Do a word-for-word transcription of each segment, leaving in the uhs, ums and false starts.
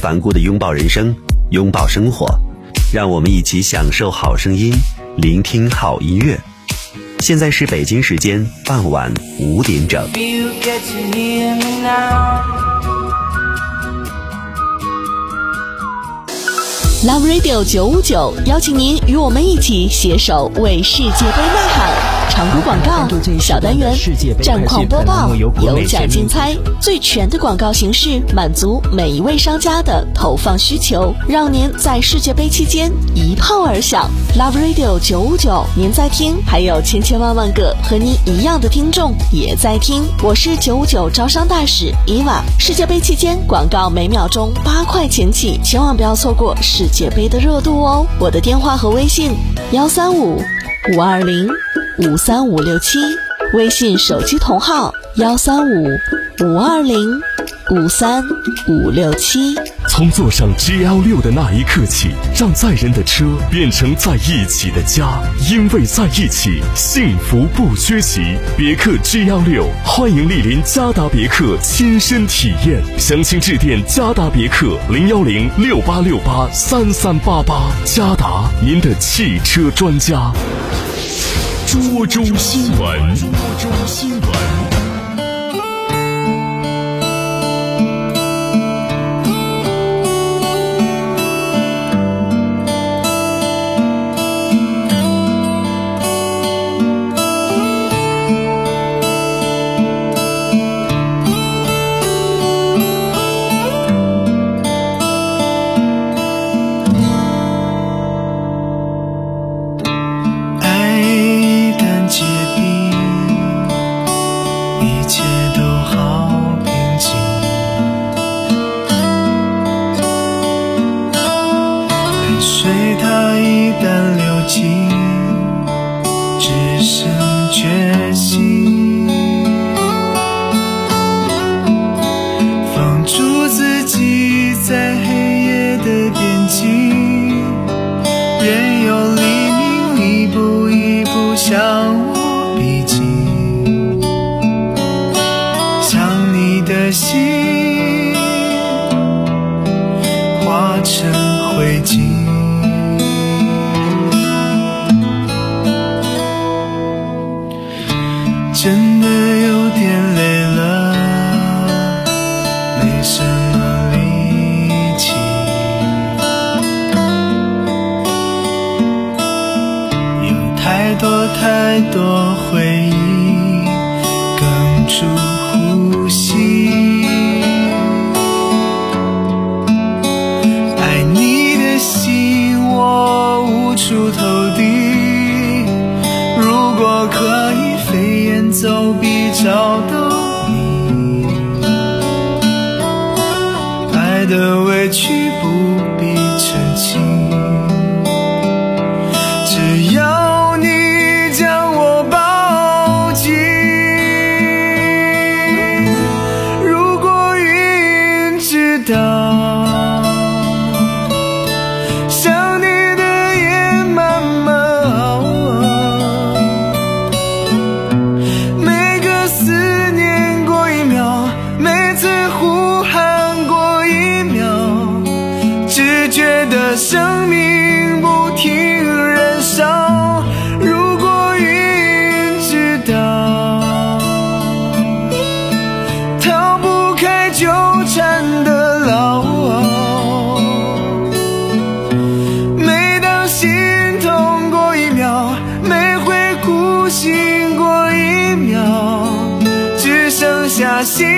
反顾地拥抱人生，拥抱生活。让我们一起享受好声音，聆听好音乐。现在是北京时间傍晚五点整。 Love Radio 九五九邀请您与我们一起携手为世界杯呐喊。长途广告、小单元、战况播报、有奖竞猜，最全的广告形式，满足每一位商家的投放需求，让您在世界杯期间一炮而响。Love Radio 九五九，您在听，还有千千万万个和您一样的听众也在听。我是九五九招商大使伊娃。世界杯期间广告每秒钟八块钱起，千万不要错过世界杯的热度哦。我的电话和微信幺三五五二零五三五六七，微信手机同号幺三五五二零五三五六七。 从坐上 G L 六 的那一刻起，让载人的车变成在一起的家，因为在一起，幸福不缺席。别克 G L 六，欢迎莅临嘉达别克亲身体验，详情致电嘉达别克零幺零六八六八三三八八。嘉达，您的汽车专家。涿州新闻，涿州新闻。 真的有点累了，没什么力气，有太多太多回忆哽住呼吸，爱你的心我无处投递，如果可以飞檐走壁找到你，爱的委屈不必澄清，只要你将我抱紧。如果云知道想你的夜慢慢熬，每个思念过一秒，每次呼喊过一秒，只觉得生命不停燃烧。如果云知道逃不开纠缠的牢，每当心痛过一秒，每回哭醒过一秒，只剩下心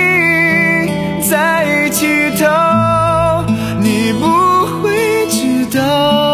在乞讨，你不会知道。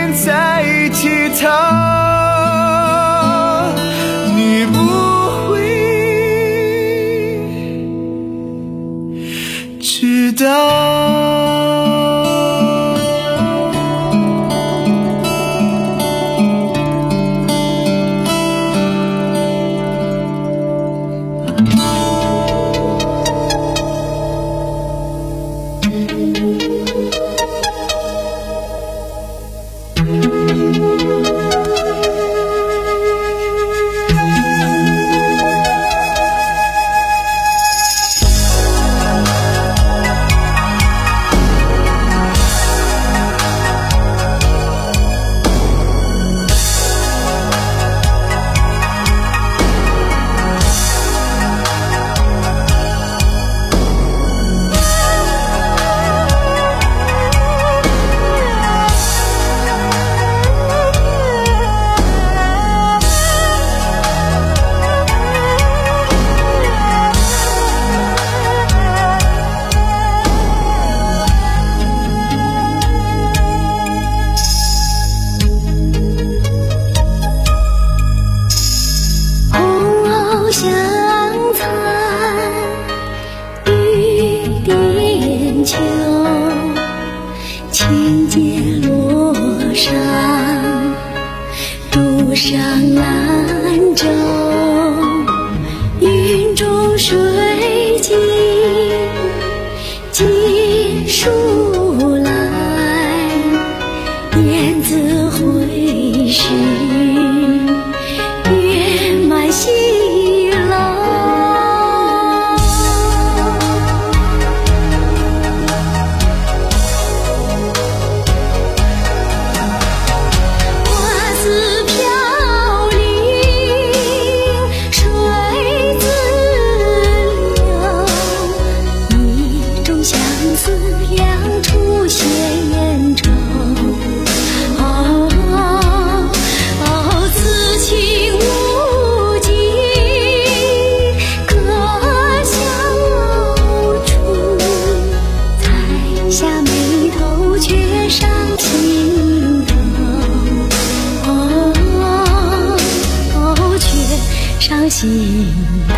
天在一起逃，你不会知道。 轻结落上，独上兰舟，云中水尽尽数来，雁字回时，月满西楼。心头。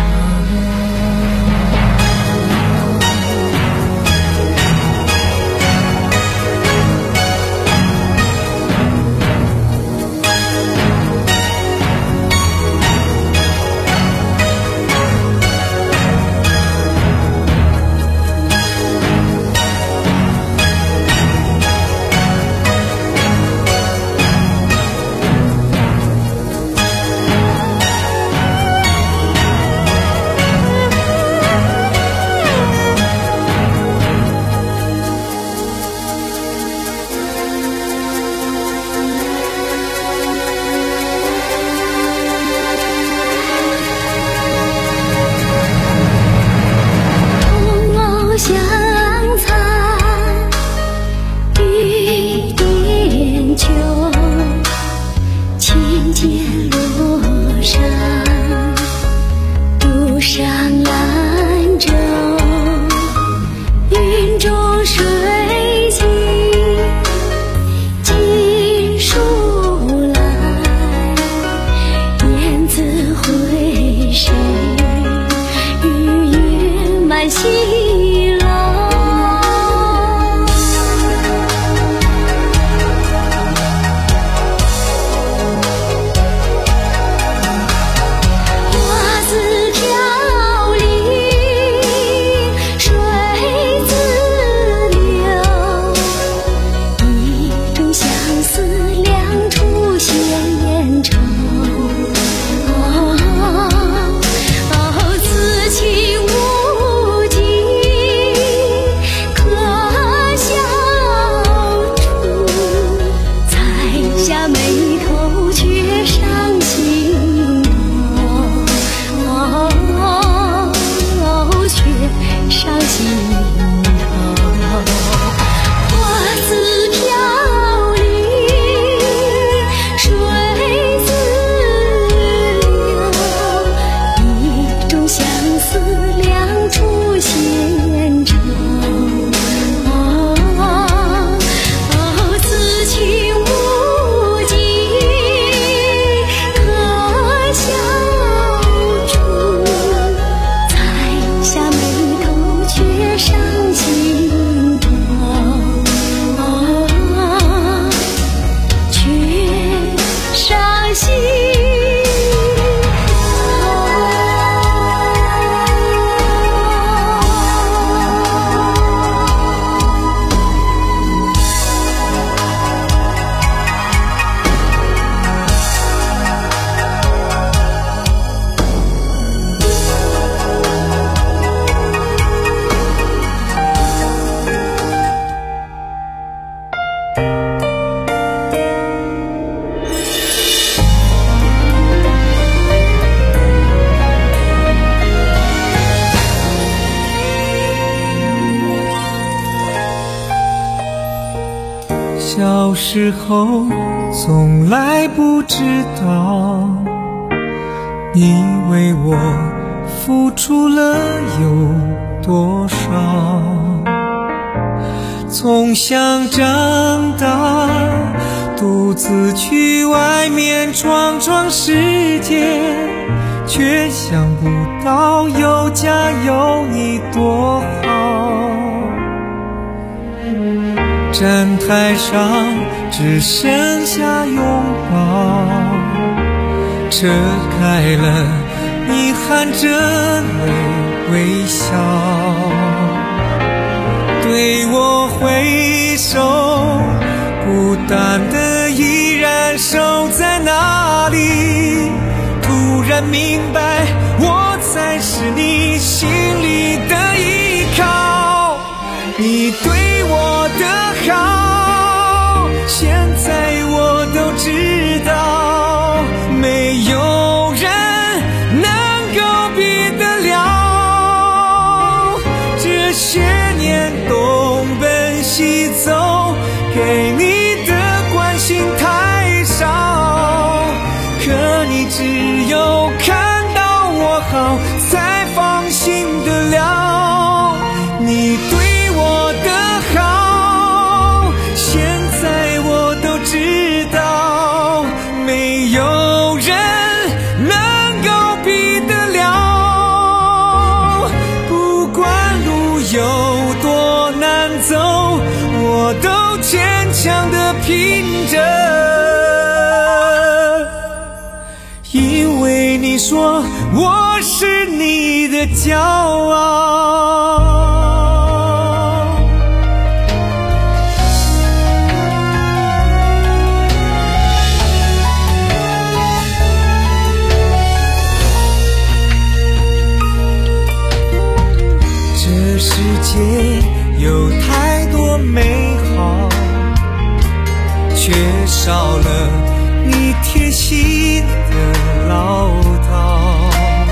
时候从来不知道，你为我付出了有多少。从小长大，独自去外面闯闯世界，却想不到有家有你多好。站台上只剩下拥抱，车开了，你含着泪微笑，对我挥手，孤单的依然守在那里。突然明白，我才是你心里的依靠。你对我的好，现在我都知道，没有人能够比得了。这些年东奔西走，给你的关心太少，可你只有看到我好，才放心得了。你对我的好，现在我都知道，没有人能够比得了。不管路有多难走，我都坚强地拼着，因为你说我是你的骄傲。这世界有太多美好，缺少了你贴心的唠叨。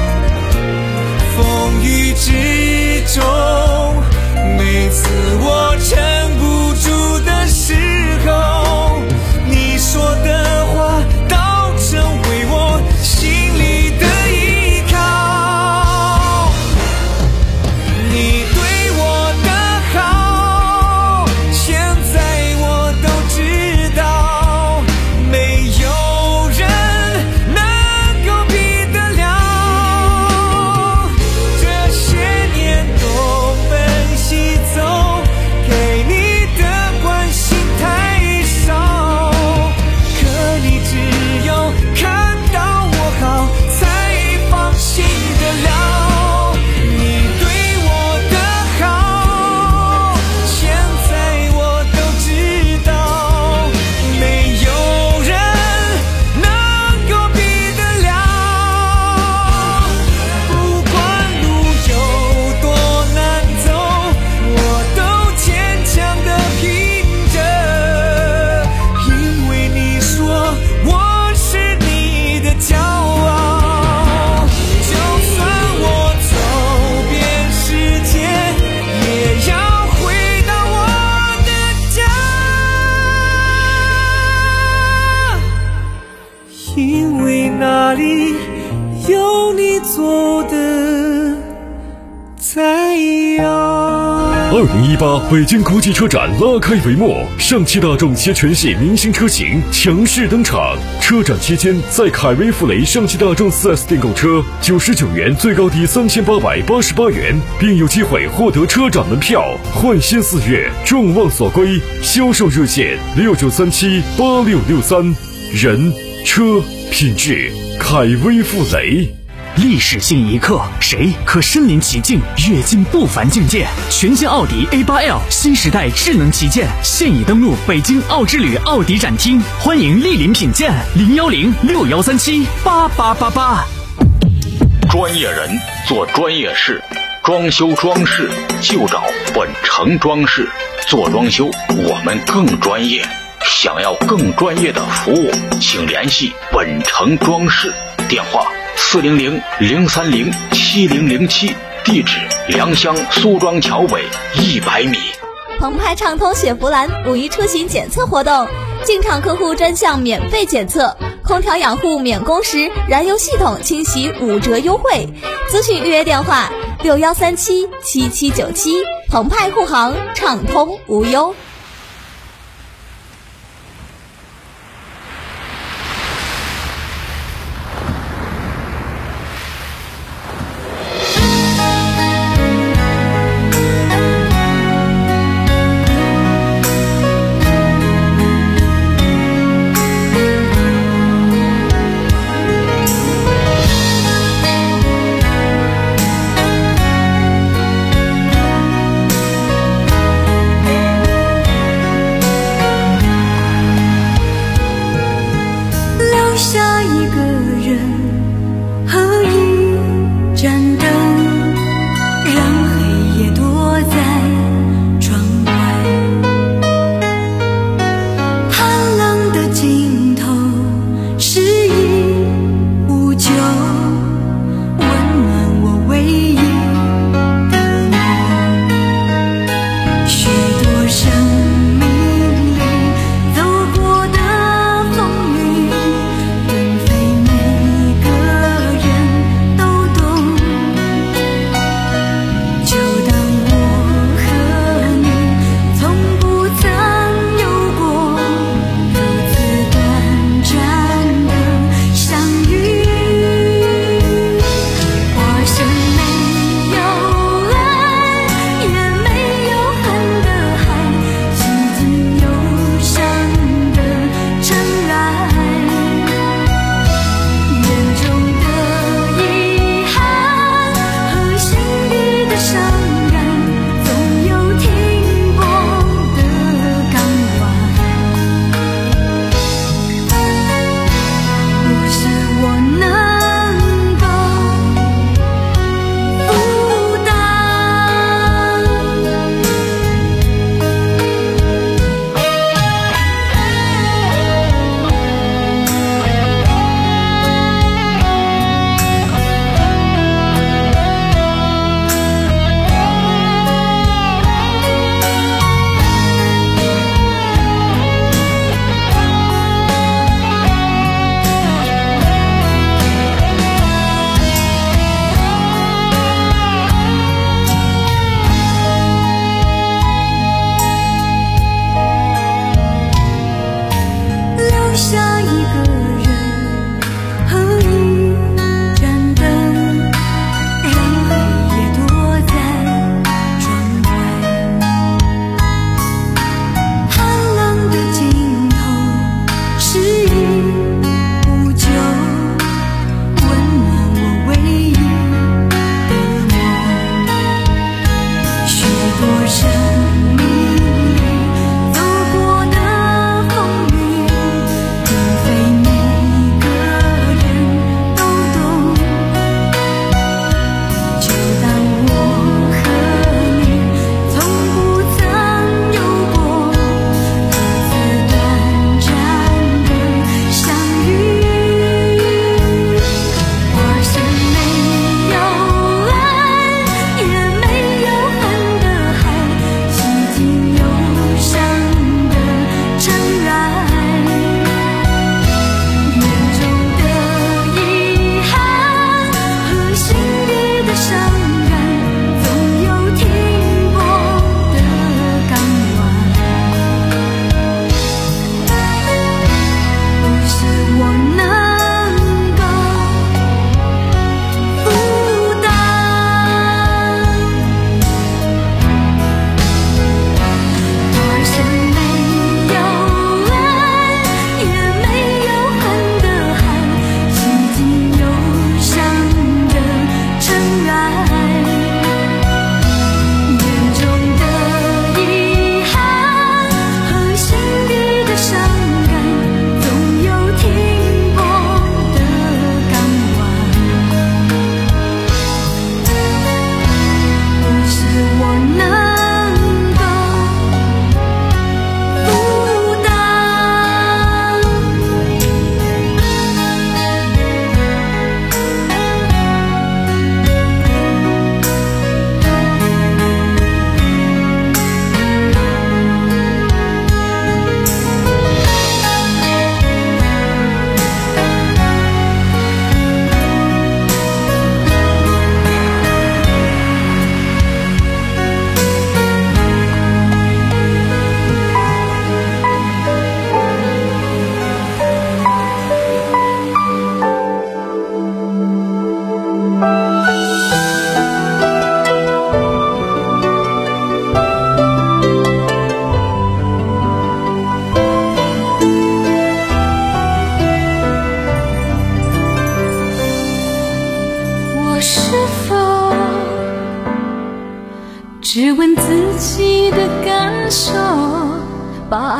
风雨之中，每次我撑不住的时候，你说的话都成为我心里的依靠。你对我的好，现在我都知道，没有人能够比得了。这些年东奔西走，给你的关心太少，可你只有看到我好，才放心得了。你对我的好，现在我都知道，没有人能够比得了。不管路有多难走，我都坚强地拼着，因为你说我是你的骄傲。就算我走遍世界，也要回到我的家，因为那里有你做的菜肴。 二零一八北京国际车展拉开帷幕，上汽大众携全系明星车型强势登场。车展期间，在凯威富雷上汽大众 四 S 店购车，九十九元最高抵三千八百八十八元，并有机会获得车展门票。换新四月，众望所归。销售热线六九三七八六六三。人车品质，凯威富雷。 历史性一刻，谁可身临其境，跃进不凡境界？全新奥迪 A 八 L 新时代智能旗舰现已登陆北京奥之旅奥迪展厅，欢迎莅临品鉴。零幺零六幺三七八八八八。 专业人做专业事，装修装饰就找本城装饰。做装修我们更专业，想要更专业的服务，请联系本城装饰，电话四零零零三零七零零七，地址良乡苏庄桥北一百米。 澎湃畅通雪佛兰五一出行检测活动， 进场客户专项免费检测，空调养护免工时，燃油系统清洗五折优惠。咨询预约电话六幺三七七七九七，澎湃护航，畅通无忧。 飞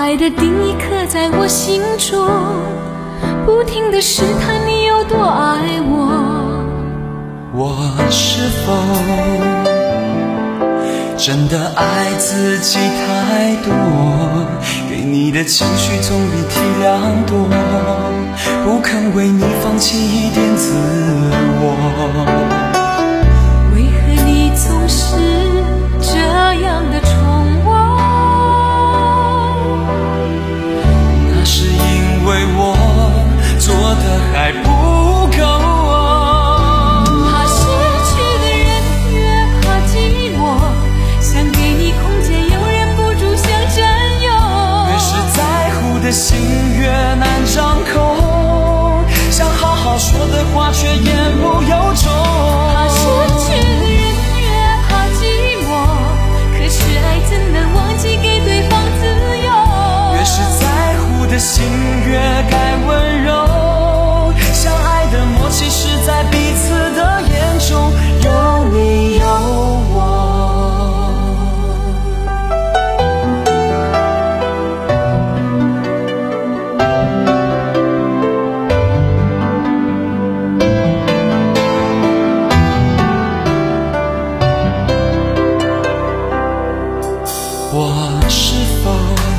爱的定义刻在我心中，不停地试探你有多爱我。 我是否真的爱自己太多？给你的情绪总比体谅多，不肯为你放弃一点自我。 为何你总是这样的宠我？ 那是因为我做的还不够。 怕失去的人越怕寂寞，想给你空间又忍不住想占有。 越是在乎的心越难张口，想好好说的话却言不由衷。 怕失去的人越怕寂寞，可是爱怎能忘记给对方自由？ 越是在乎的心越该温柔，相爱的默契是在彼此的眼中有你有我。我是否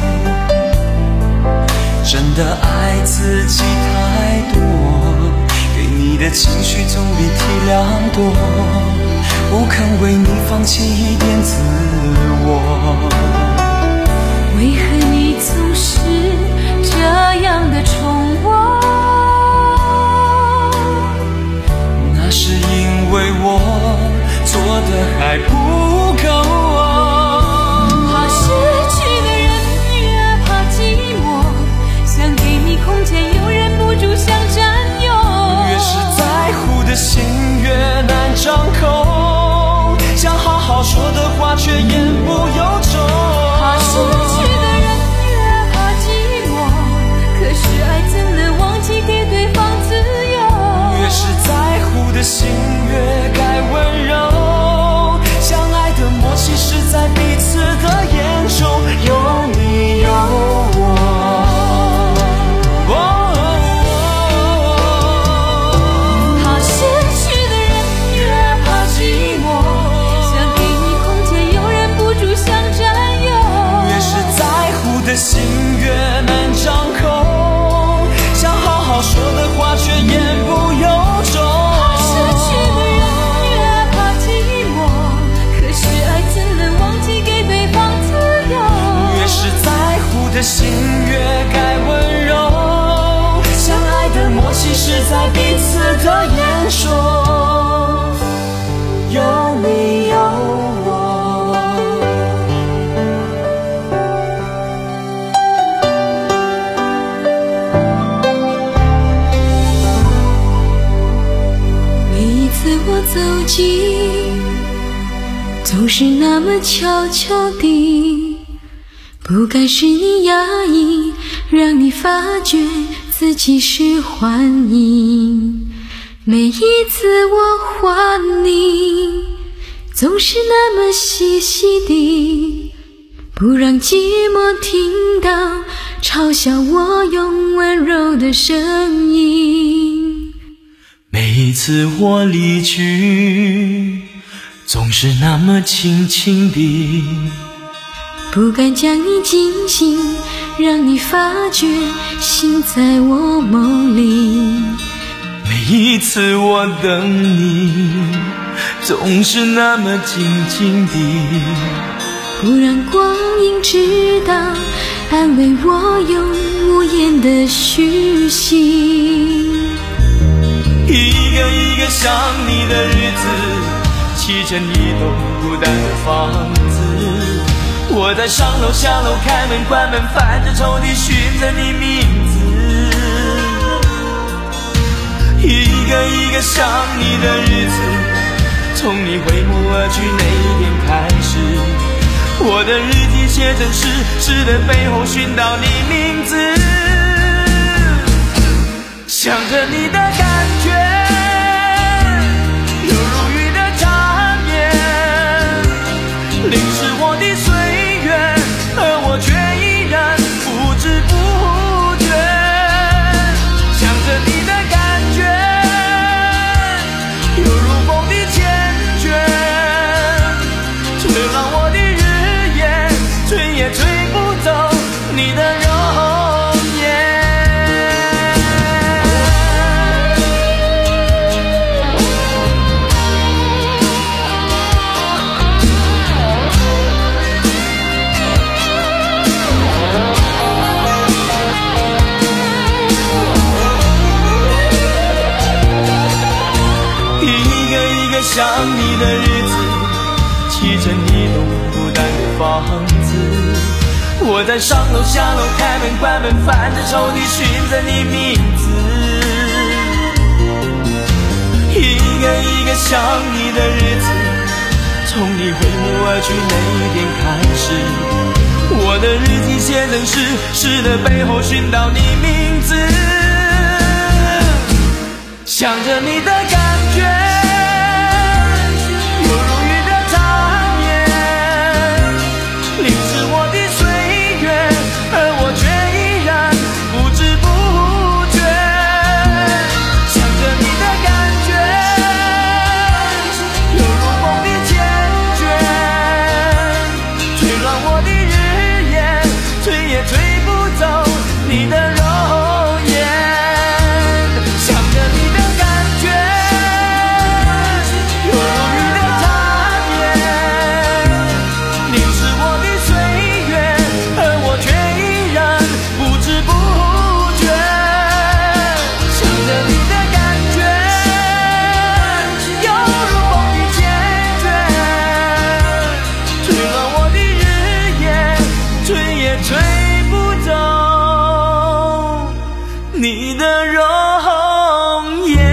真的爱自己太多？给你的情绪总比体谅多，不肯为你放弃一点自我。 为何你总是这样的宠我？ 那是因为我做的还不够。 怕失去的人越怕寂寞，想给你空间又忍不住想占有。 越是在乎的心越难张口，想好好说的话却言不由衷。 怕失去的人越怕寂寞，可是爱怎能忘记给对方自由？ 越是在乎的心越该温柔，相爱的默契是在彼此的眼中有你有我。心越难张口，想好好说的话却言不由衷。 怕失去的人越怕寂寞，可是爱怎能忘记给对方自由？ 越是在乎的心越该温柔，相爱的默契是在彼此的眼中有你有我。 我走近，总是那么悄悄地，不该是你压抑，让你发觉自己是幻影。每一次我唤你，总是那么细细地，不让寂寞听到嘲笑我用温柔的声音。 每一次我离去，总是那么轻轻地， 不敢将你惊醒，让你发觉心在我梦里。 每一次我等你，总是那么静静地， 不让光阴知道，安慰我用无言的虚心。 一个一个想你的日子，砌成一栋孤单的房子。我在上楼下楼，开门关门，翻着抽屉寻着你名字。一个一个想你的日子，从你挥目而去那一天开始，我的日记写成诗，诗的背后寻到你名字。想着你的感觉，有如雨的缠绵，淋湿我的岁月，而我却依然不想你的日子，砌成一栋孤单的房子。我在上楼下楼，开门关门，翻着抽屉寻着你名字。一个一个想你的日子，从你挥目而去那一天开始，我的日记写成诗，诗的背后寻到你名字。想着你的感觉，犹如雨的缠绵，淋湿我的岁月，而我却依然不知不觉。想着你的感觉，犹如风的缱绻，吹乱我的日夜，吹也吹不走你的容颜。想着你的感觉，犹如雨的缠绵，淋湿我的岁月，而我却依然不知不觉。想着你的感觉，犹如风的缱绻，吹乱我的日夜，吹也吹不走你的容颜。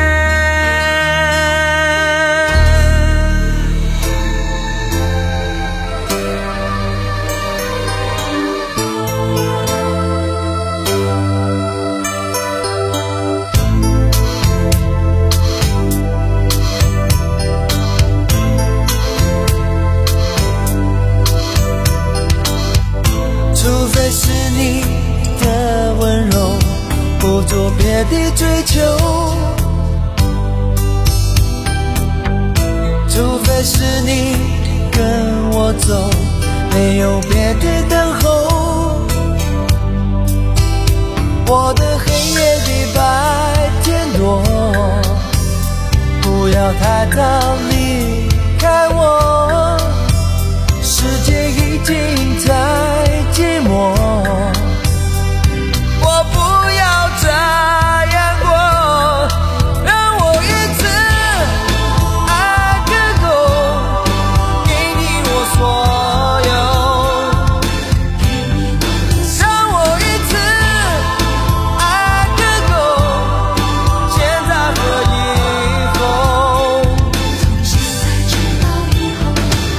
除非是你的温柔，不做别的追求，除非是你跟我走，没有别的等候。我的黑夜比白天多，不要太早离开我，世界已经太寂寞。我不要这样过，让我一次爱个够，给你我所有，让我一次爱个够，现在和以后，从现在直到以后。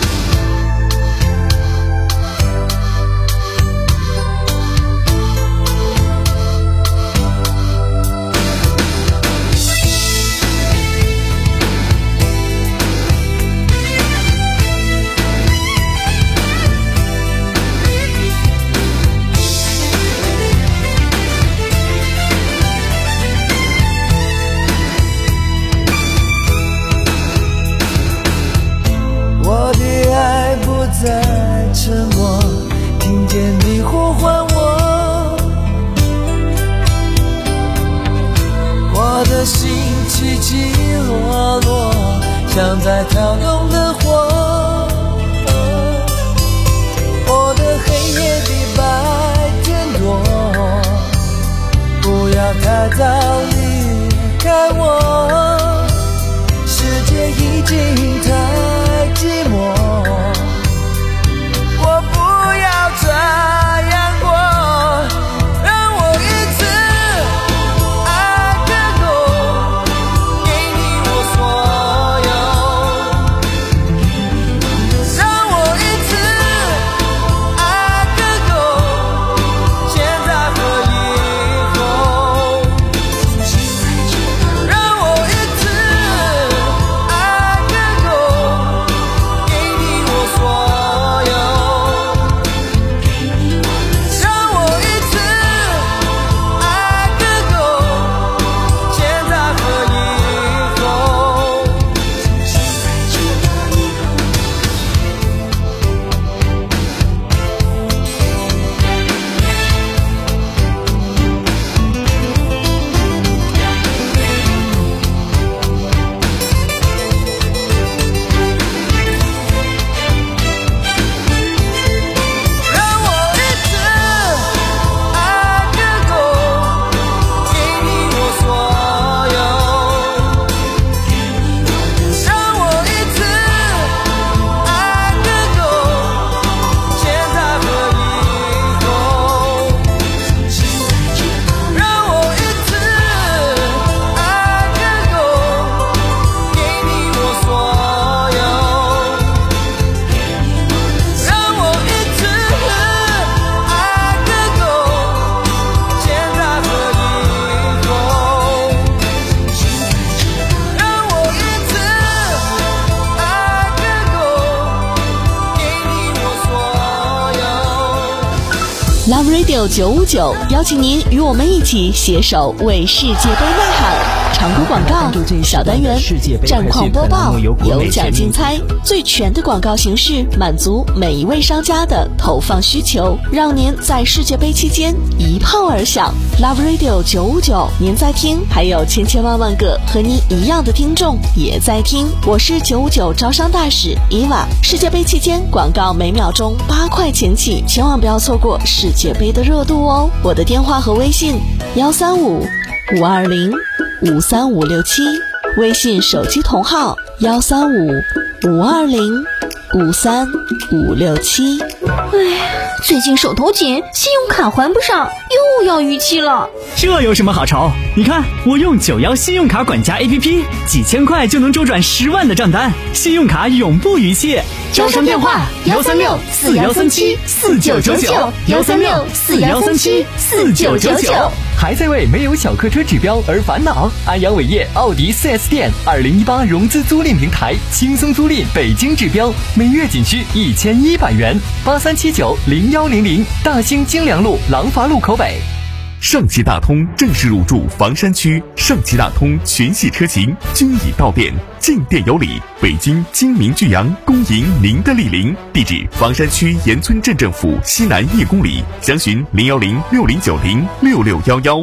我的爱不再沉默，听见你呼唤我，我的心起起落落，像在跳动的火。我的黑夜比白天多，不要太早离开我，世界已经太寂寞。我不要这样过，让我一次爱个够，给你我所有，让我一次爱个够，现在和以后，让我一次爱个够。 Radio 九五九邀请您与我们一起携手为世界杯呐喊。长途广告小单元，战况播报，有奖竞猜，最全的广告形式，满足每一位商家的投放需求，让您在世界杯期间一炮而响。Love Radio 九五九，您在听，还有千千万万个和您一样的听众也在听。我是九五九招商大使伊娃。世界杯期间广告每秒钟八块钱起，千万不要错过世界杯的热度哦。我的电话和微信幺三五五二零五三五六七，微信手机同号幺三五五二零五三五六七。 哎，最近手头紧，信用卡还不上，又要逾期了。 这有什么好愁？你看我用九幺信用卡管家 A P P， 几千块就能周转十万的账单，信用卡永不逾期。 招商电话幺三六四幺三七四九九九，幺三六四幺三七四九九九。 还在为没有小客车指标而烦恼？安阳伟业奥迪 四 S 店二零一八融资租赁平台，轻松租赁北京指标，每月仅需一千一百元。八三七九零幺零零，大兴京良路廊坊路口北。 上汽大通正式入驻房山区，上汽大通全系车型均已到店，进店有礼。北京金明巨阳恭迎您的莅临，地址房山区岩村镇政府西南一公里，详询零幺零六零九零六六幺幺。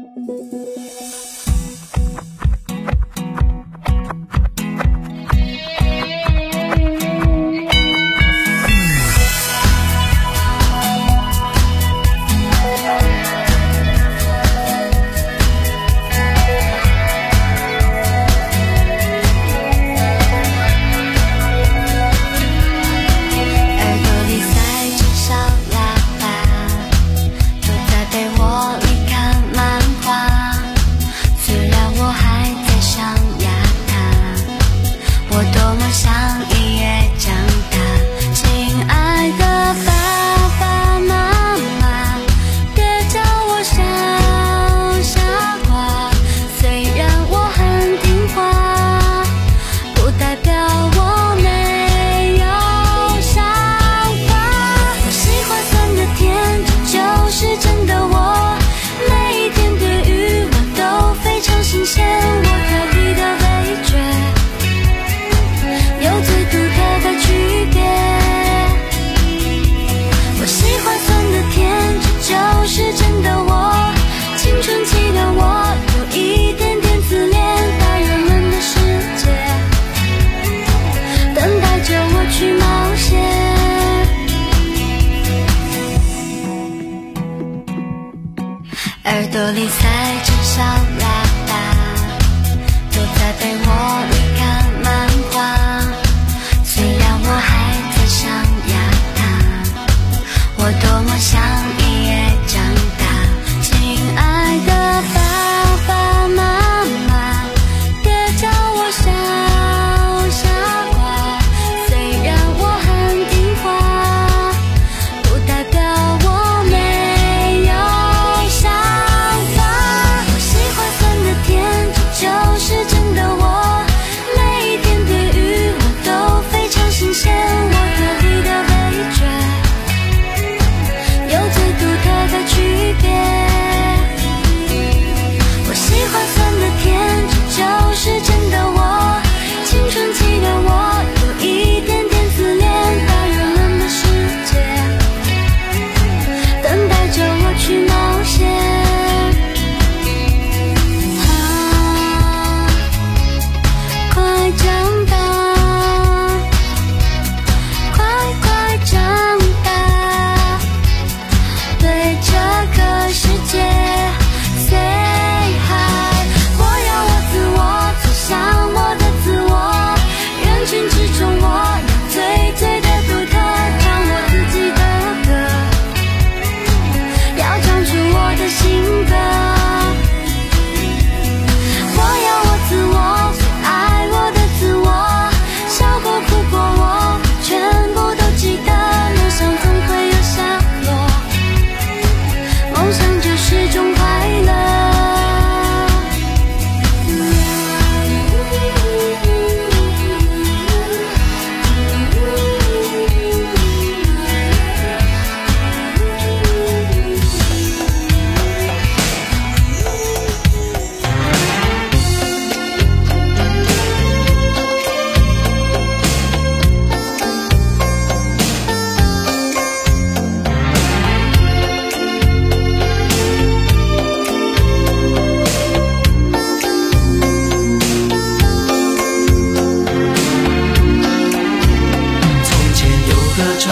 耳朵里塞着小喇叭，躲在被窝里看漫画。虽然我还在上牙塔，我多么想一夜长大。亲爱的爸爸妈妈，别叫我小傻瓜。虽然我很听话，不代表我没有想法。我喜欢酸的甜，这就是真的我。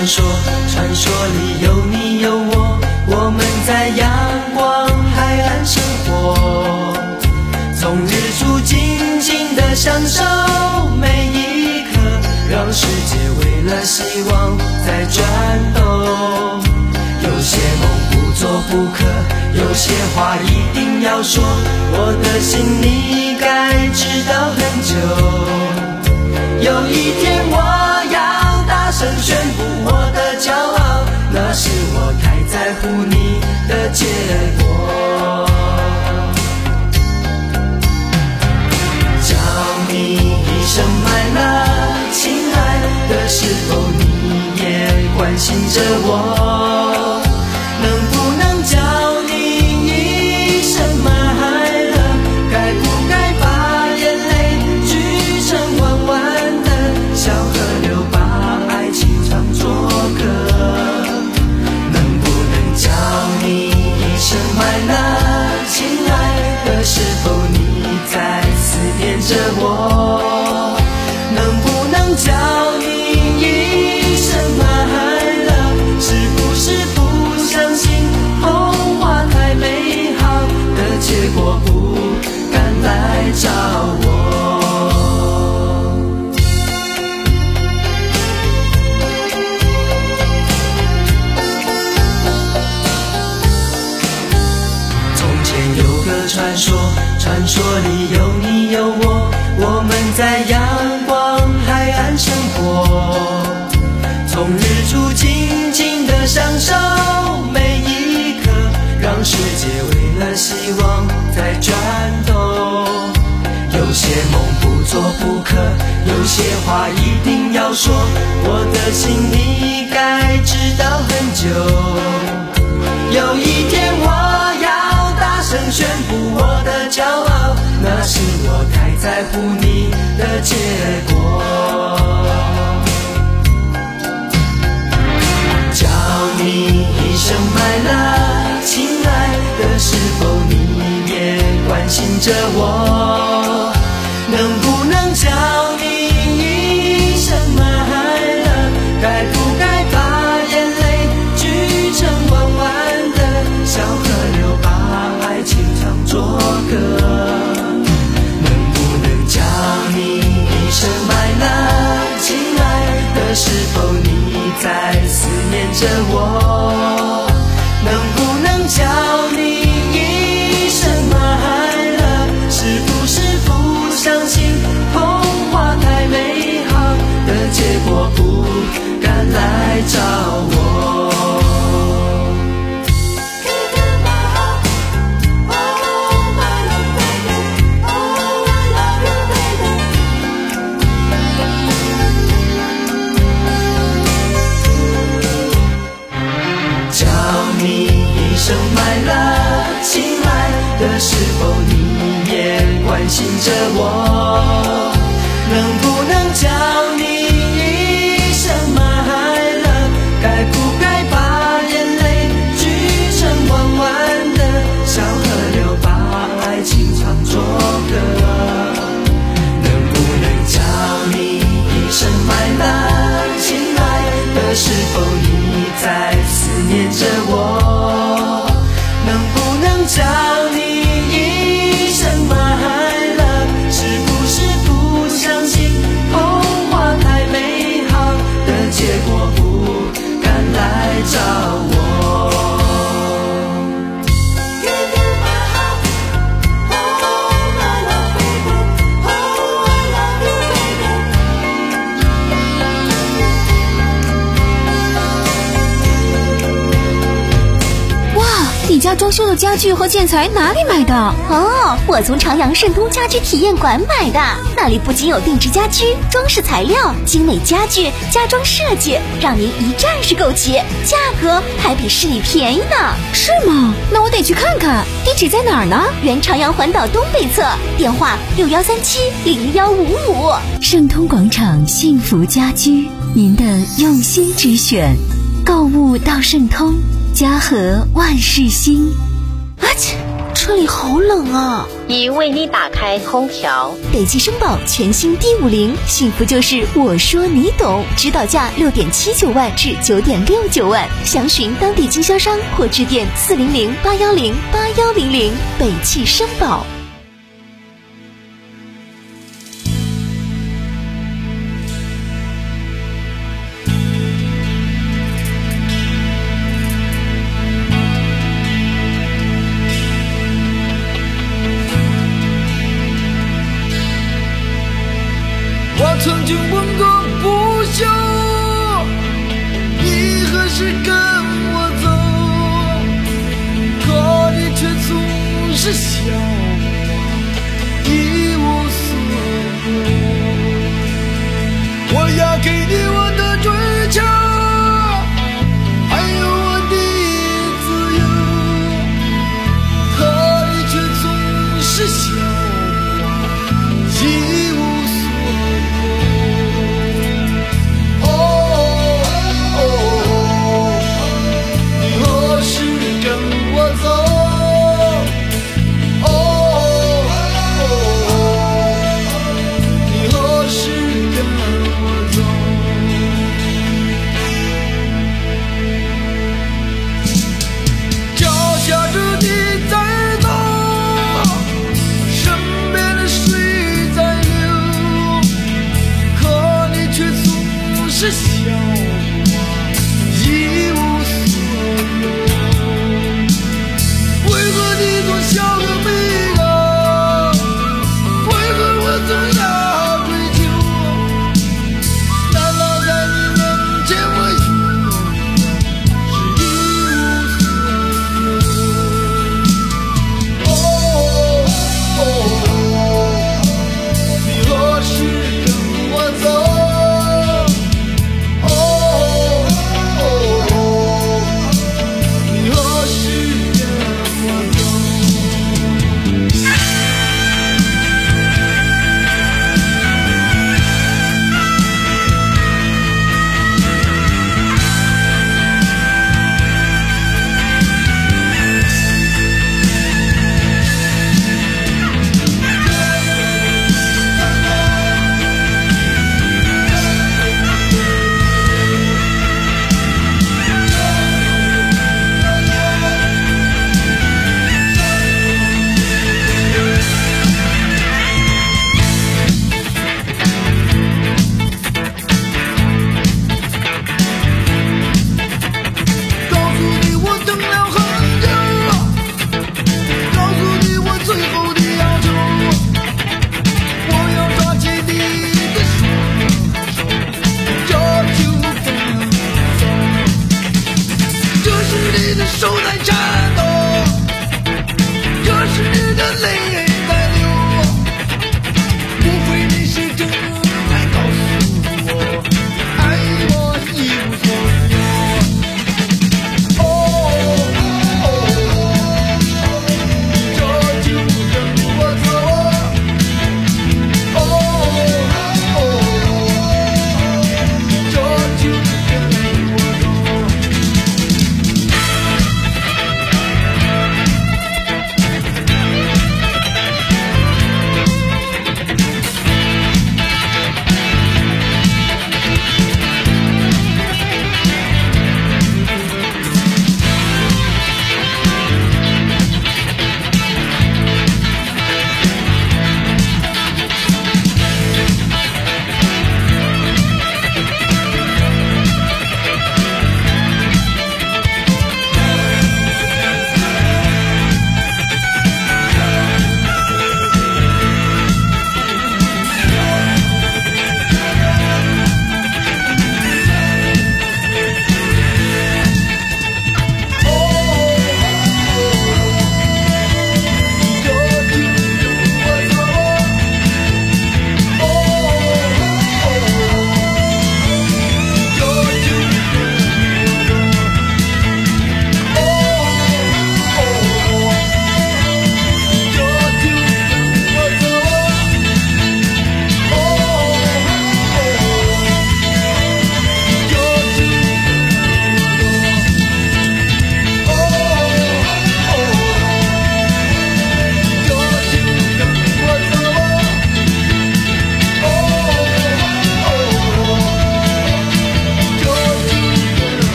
传说，传说里有你有我，我们在阳光海岸生活，从日出静静地享受每一刻，让世界为了希望在转动。有些梦不做不可，有些话一定要说，我的心你该知道很久。有一天我要大声宣布我的骄傲，那是我太在乎你的结果。叫你一声my love，亲爱的，是否你也关心着我？能不能叫你一声my love？该不该把眼泪聚成弯弯的小河流，把爱情唱作歌？能不能叫你一声my love？亲爱的，是否你在思念着我？能不能叫你一声my love？是不是不相信童话太美好的结果，不敢来找我？从前有个传说，传说里有你有我，我们在阳光海岸生活，从日出静静地享受每一刻，让世界为了希望在转动。有些梦不做不可，有些话一定要说，我的心你该知道很久。有一天我要大声宣布我的骄傲，那是我太在乎你的结果。叫你一声my love，亲爱的，是否你也关心着我？能不能叫你一声my love？该不该把眼泪聚成弯弯的小河流，把爱情唱作歌？能不能叫你一声my love？亲爱的，是否你在思念着我？能不能叫你一声my love？是不是不相信童话太美好的结果，不敢来找我？叫你一声my love，亲爱的，是否你也关心着我？能不能叫你一声my love？该不该把眼泪聚成弯弯的小河流，把爱情唱作歌？能不能叫你一声my love？亲爱的，是否你在思念着我？能不能叫你一声my love？是不是不相信童话太美好的结果，不敢来找我？ 你家装修的家具和建材哪里买的？ 哦，我从长阳盛通家居体验馆买的，那里不仅有定制家居、装饰材料、精美家具、家装设计，让您一站式购齐，价格还比市里便宜呢。 是吗？那我得去看看。地址在哪儿呢？ 原长阳环岛东北侧，电话六幺三七零幺五五。 盛通广场幸福家居，您的用心之选。购物到盛通，家和万事兴。 啊切！ 车里好冷啊！ 已为你打开空调。 北汽绅宝全新 D 五零，幸福就是我说你懂，指导价六点七九万至九点六九万，详询当地经销商或致电四零零八幺零八幺零零。北汽绅宝。 我曾经问过不休，你何时跟我走？可你却总是笑我一无所有。我要给你我的追求，还有我的自由，可你却总是笑我一无所有。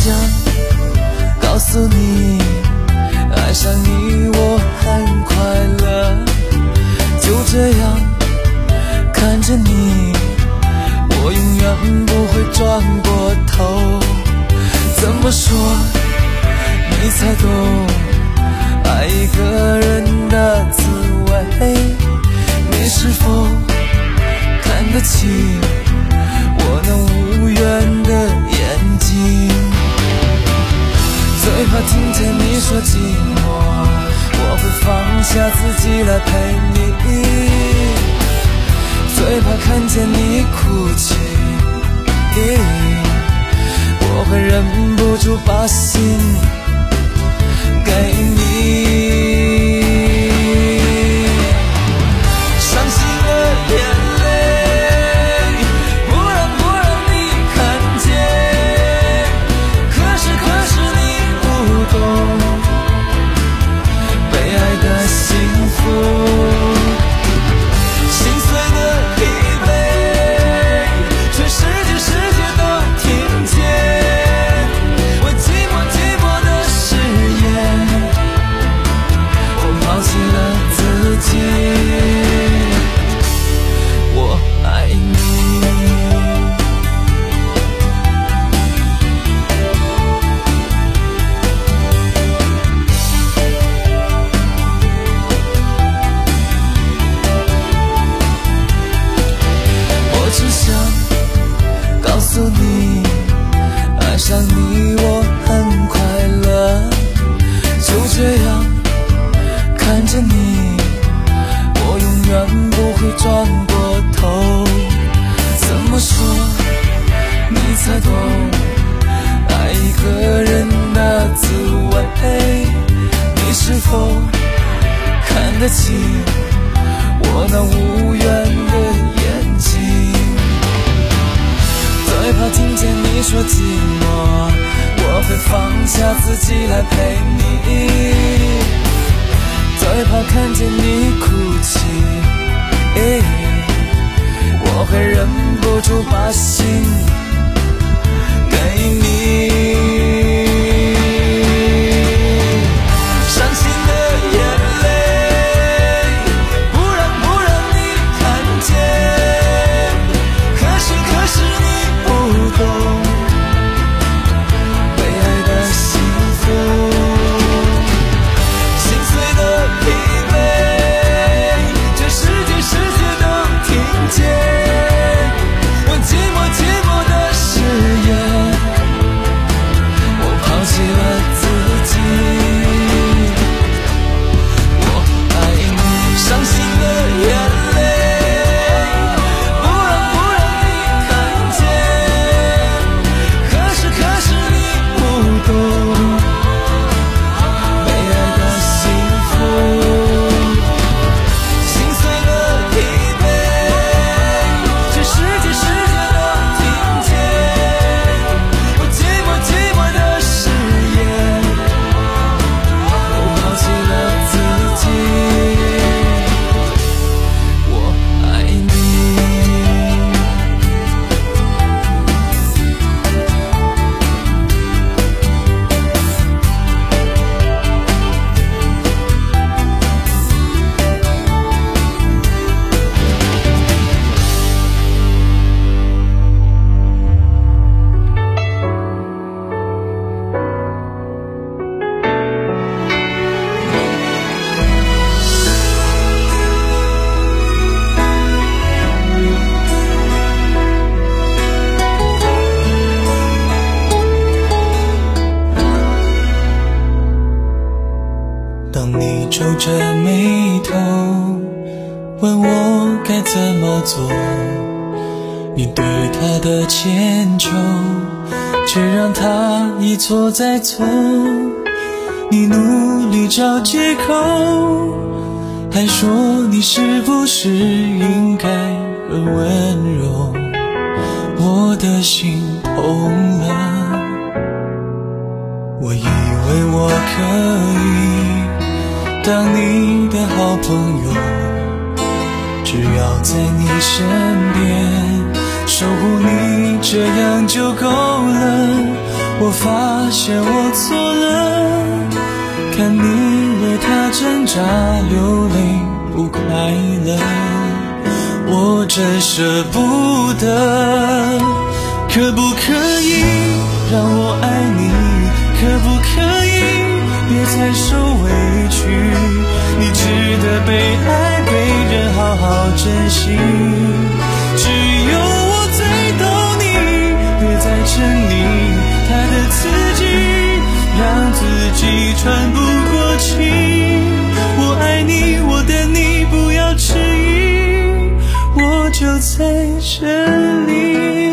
想告诉你，爱上你我很快乐，就这样看着你，我永远不会转过头。怎么说你才懂爱一个人的滋味？你是否看得起我那无缘的眼睛？最怕听见你说寂寞，我会放下自己来陪你。最怕看见你哭泣，我会忍不住把心给你。伤心的眼泪不让不让你看见，可是可是你不懂被爱的幸福。想你我很快乐，就这样看着你，我永远不会转过头。怎么说你才懂爱一个人的滋味？你是否看得起我那无缘的眼睛？最怕听见你说寂寞，我会放下自己来陪你。最怕看见你哭泣，我会忍不住把心给你。伤心的眼泪不让不让你看见，可是可是你不懂被爱的幸福。心碎的疲惫，这世界世界都听见，我寂寞寂寞的誓言，我抛弃了自己。我爱你，伤心的眼泪不让不让你看见，可是可是你不懂被爱的幸福。心碎的疲惫，这世界世界都听见，我寂寞寂寞的誓言，我抛弃了自己。我爱你。当你皱着眉头问我该怎么做，你对他的迁就却让他一错再错。你努力找借口，还说你是不是应该更温柔，我的心痛了。我以为我可以当你的好朋友，只要在你身边守护你，这样就够了。我我发现我错了，看你为他挣扎流泪不快乐，我真舍不得。可不可以让我爱你？可不可以别再受委屈？你值得被爱，被人好好珍惜。只有我最懂你，别再沉溺他的刺激，让自己喘不过气。我爱你，我等你，不要迟疑，我就在这里。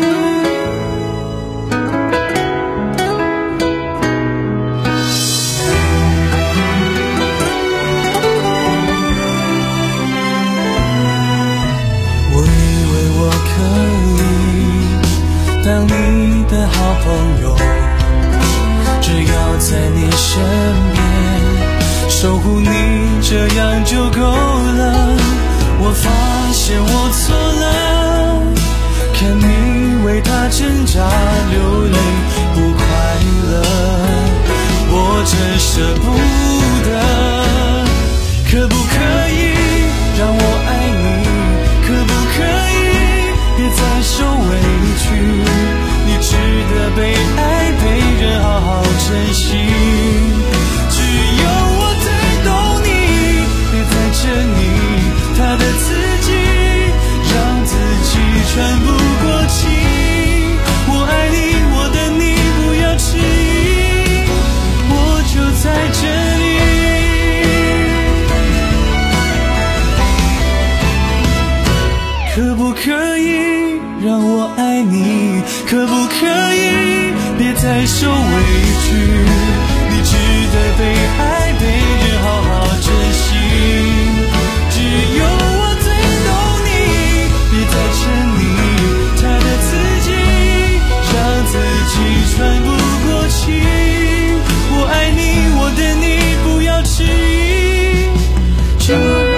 当你的好朋友，只要在你身边，守护你，这样就够了。我发现我错了，看你为他挣扎流泪不快乐，我真舍不得。可不可以让我爱你？可不可以别再受委屈？你值得被爱，被人好好珍惜。只有我最懂你，别再沉溺他的刺激，让自己喘不过气。我爱你，我等你，不要迟疑，我就在这里。可不可以让我爱你？可不可以别再受委屈？你值得被爱，被人好好珍惜。只有我最懂你，别再沉溺他的刺激，让自己喘不过气。我爱你，我等你，不要迟疑，就让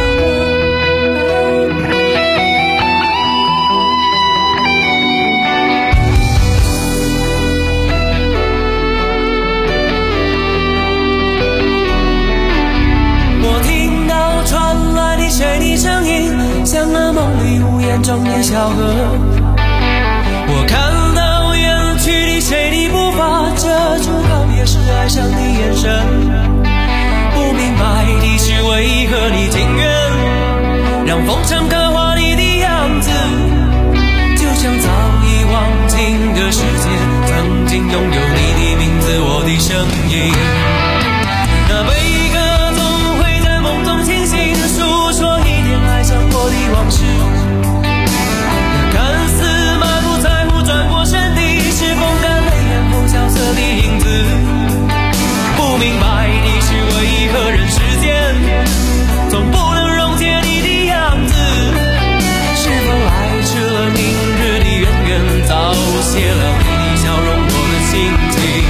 像那梦里无言中的小河，我看到远去的谁的步伐，遮住告别时爱上的眼神。不明白的是为何你情愿让风尘刻画你的样子，就像早已忘情的世界曾经拥有你的名字，我的声音。那悲歌总会在梦中清醒，诉说一点爱上过的往事。看似满不在乎转过身的是风干泪眼后萧瑟的影子。不明白的是为何人世间总不能溶解你的样子。是否来迟了明日的远远，早谢了你的笑容，我的心情。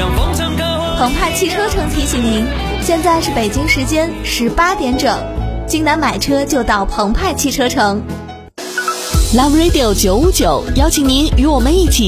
澎湃汽车城提醒您，现在是北京时间十八点整。 济南买车就到澎湃汽车城。 Love Radio 九五九邀请您与我们一起